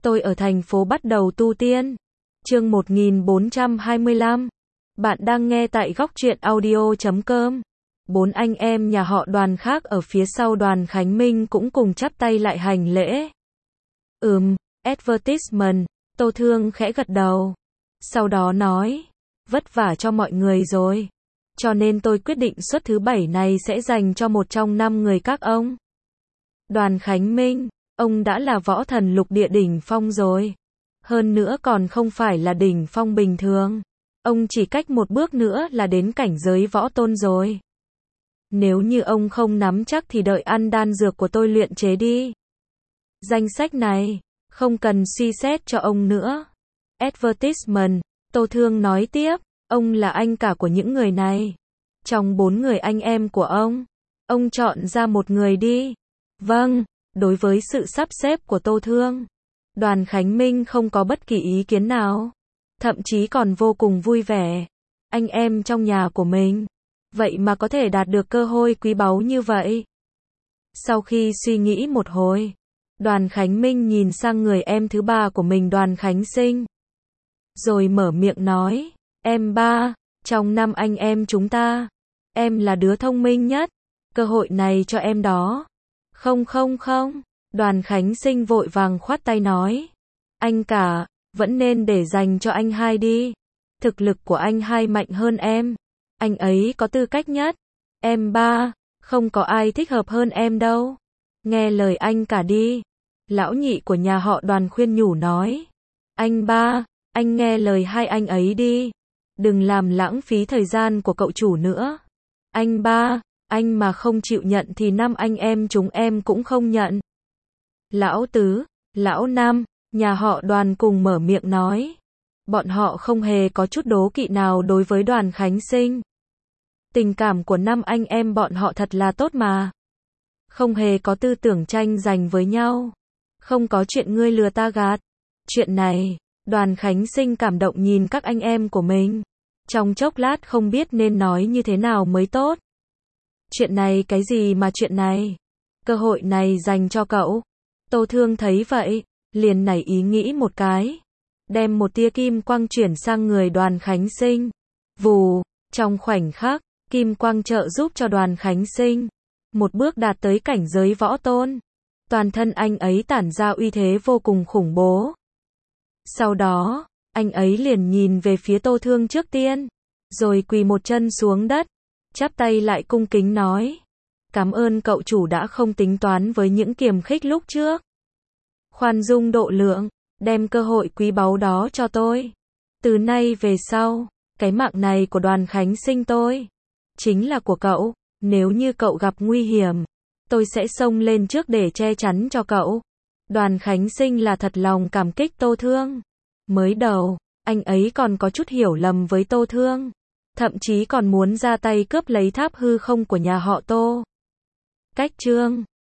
Tôi ở thành phố bắt đầu tu tiên. Chương 1425. Bạn đang nghe tại góc truyện audio.com. 4 anh em nhà họ Đoàn khác ở phía sau Đoàn Khánh Minh cũng cùng chắp tay lại hành lễ. Advertisement, Tô Thương khẽ gật đầu. Sau đó nói, vất vả cho mọi người rồi. Cho nên tôi quyết định suất thứ 7 này sẽ dành cho một trong 5 người các ông. Đoàn Khánh Minh, ông đã là võ thần lục địa đỉnh phong rồi. Hơn nữa còn không phải là đỉnh phong bình thường. Ông chỉ cách một bước nữa là đến cảnh giới võ tôn rồi. Nếu như ông không nắm chắc thì đợi ăn đan dược của tôi luyện chế đi. Danh sách này, không cần suy xét cho ông nữa. Advertisement, Tô Thương nói tiếp, ông là anh cả của những người này. Trong 4 người anh em của ông chọn ra một người đi. Vâng, đối với sự sắp xếp của Tô Thương, Đoàn Khánh Minh không có bất kỳ ý kiến nào. Thậm chí còn vô cùng vui vẻ. Anh em trong nhà của mình, vậy mà có thể đạt được cơ hội quý báu như vậy. Sau khi suy nghĩ một hồi, Đoàn Khánh Minh nhìn sang người em thứ 3 của mình Đoàn Khánh Sinh. Rồi mở miệng nói, em ba, trong 5 anh em chúng ta, em là đứa thông minh nhất, cơ hội này cho em đó. Không, Đoàn Khánh Sinh vội vàng khoát tay nói, anh cả, vẫn nên để dành cho anh hai đi. Thực lực của anh hai mạnh hơn em, anh ấy có tư cách nhất. Em ba, không có ai thích hợp hơn em đâu. Nghe lời anh cả đi. Lão nhị của nhà họ Đoàn khuyên nhủ nói, anh ba, anh nghe lời hai anh ấy đi. Đừng làm lãng phí thời gian của cậu chủ nữa. Anh ba, anh mà không chịu nhận thì 5 anh em chúng em cũng không nhận. Lão tứ, lão năm, nhà họ Đoàn cùng mở miệng nói. Bọn họ không hề có chút đố kỵ nào đối với Đoàn Khánh Sinh. Tình cảm của 5 anh em bọn họ thật là tốt mà. Không hề có tư tưởng tranh giành với nhau. Không có chuyện ngươi lừa ta gạt. Chuyện này, Đoàn Khánh Sinh cảm động nhìn các anh em của mình. Trong chốc lát không biết nên nói như thế nào mới tốt. Chuyện này cái gì mà chuyện này? Cơ hội này dành cho cậu. Tô Thương thấy vậy, liền nảy ý nghĩ một cái. Đem một tia kim quang chuyển sang người Đoàn Khánh Sinh. Vù, trong khoảnh khắc, kim quang trợ giúp cho Đoàn Khánh Sinh một bước đạt tới cảnh giới võ tôn. Toàn thân anh ấy tản ra uy thế vô cùng khủng bố. Sau đó, anh ấy liền nhìn về phía Tô Thương trước tiên, rồi quỳ một chân xuống đất, chắp tay lại cung kính nói, cảm ơn cậu chủ đã không tính toán với những kiềm khích lúc trước. Khoan dung độ lượng, đem cơ hội quý báu đó cho tôi. Từ nay về sau, cái mạng này của Đoàn Khánh Sinh tôi, chính là của cậu. Nếu như cậu gặp nguy hiểm, tôi sẽ xông lên trước để che chắn cho cậu. Đoàn Khánh Sinh là thật lòng cảm kích Tô Thương. Mới đầu, anh ấy còn có chút hiểu lầm với Tô Thương. Thậm chí còn muốn ra tay cướp lấy tháp hư không của nhà họ Tô. Cách chương